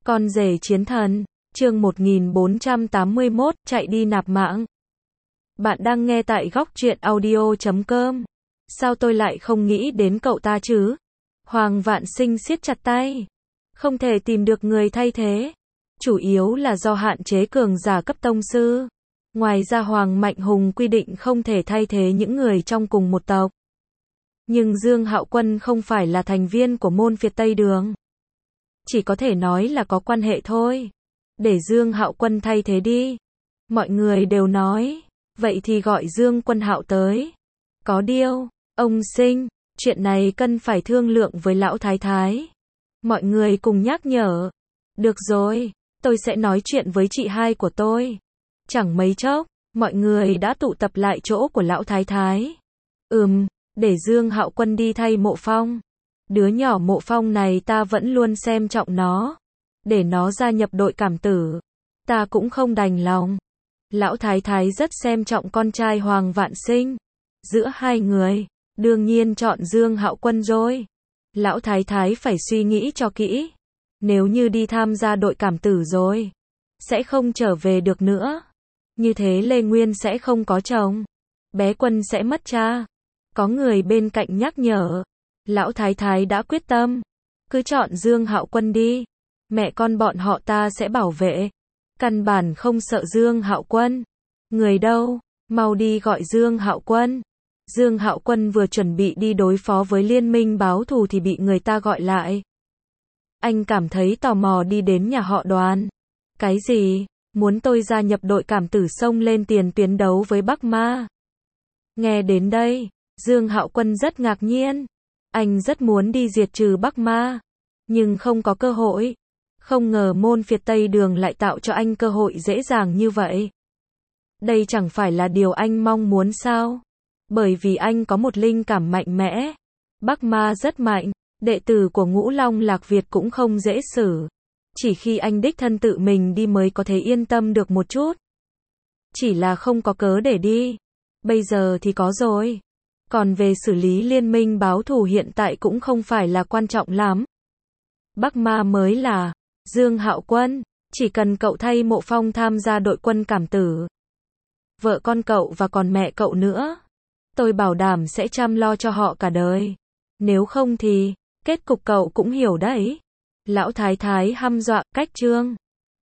Con rể chiến thần, chương 1481, chạy đi nạp mạng. Bạn đang nghe tại góc truyện audio.com. Sao tôi lại không nghĩ đến cậu ta chứ? Hoàng Vạn Sinh siết chặt tay. Không thể tìm được người thay thế. Chủ yếu là do hạn chế cường giả cấp tông sư. Ngoài ra Hoàng Mạnh Hùng quy định không thể thay thế những người trong cùng một tộc. Nhưng Dương Hạo Quân không phải là thành viên của môn phiệt Tây Đường. Chỉ có thể nói là có quan hệ thôi. Để Dương Hạo Quân thay thế đi. Mọi người đều nói. Vậy thì gọi Dương Quân Hạo tới. Có điều, ông Sinh, chuyện này cần phải thương lượng với lão thái thái. Mọi người cùng nhắc nhở. Được rồi, tôi sẽ nói chuyện với chị hai của tôi. Chẳng mấy chốc, mọi người đã tụ tập lại chỗ của lão thái thái. Để Dương Hạo Quân đi thay Mộ Phong. Đứa nhỏ Mộ Phong này ta vẫn luôn xem trọng nó. Để nó gia nhập đội cảm tử. Ta cũng không đành lòng. Lão thái thái rất xem trọng con trai Hoàng Vạn Sinh. Giữa hai người, đương nhiên chọn Dương Hạo Quân rồi. Lão thái thái phải suy nghĩ cho kỹ. Nếu như đi tham gia đội cảm tử rồi, sẽ không trở về được nữa. Như thế Lê Nguyên sẽ không có chồng. Bé Quân sẽ mất cha. Có người bên cạnh nhắc nhở. Lão thái thái đã quyết tâm. Cứ chọn Dương Hạo Quân đi. Mẹ con bọn họ ta sẽ bảo vệ. Căn bản không sợ Dương Hạo Quân. Người đâu? Mau đi gọi Dương Hạo Quân. Dương Hạo Quân vừa chuẩn bị đi đối phó với liên minh báo thù thì bị người ta gọi lại. Anh cảm thấy tò mò đi đến nhà họ Đoàn. Cái gì? Muốn tôi gia nhập đội cảm tử xông lên tiền tuyến đấu với Bắc Ma? Nghe đến đây, Dương Hạo Quân rất ngạc nhiên. Anh rất muốn đi diệt trừ Bắc Ma, nhưng không có cơ hội. Không ngờ môn phiệt Tây Đường lại tạo cho anh cơ hội dễ dàng như vậy. Đây chẳng phải là điều anh mong muốn sao? Bởi vì anh có một linh cảm mạnh mẽ. Bắc Ma rất mạnh, đệ tử của Ngũ Long Lạc Việt cũng không dễ xử. Chỉ khi anh đích thân tự mình đi mới có thể yên tâm được một chút. Chỉ là không có cớ để đi. Bây giờ thì có rồi. Còn về xử lý liên minh báo thù hiện tại cũng không phải là quan trọng lắm. Bắc Ma mới là Dương Hạo Quân, chỉ cần cậu thay Mộ Phong tham gia đội quân cảm tử. Vợ con cậu và còn mẹ cậu nữa. Tôi bảo đảm sẽ chăm lo cho họ cả đời. Nếu không thì, kết cục cậu cũng hiểu đấy. Lão thái thái hăm dọa, cách chương.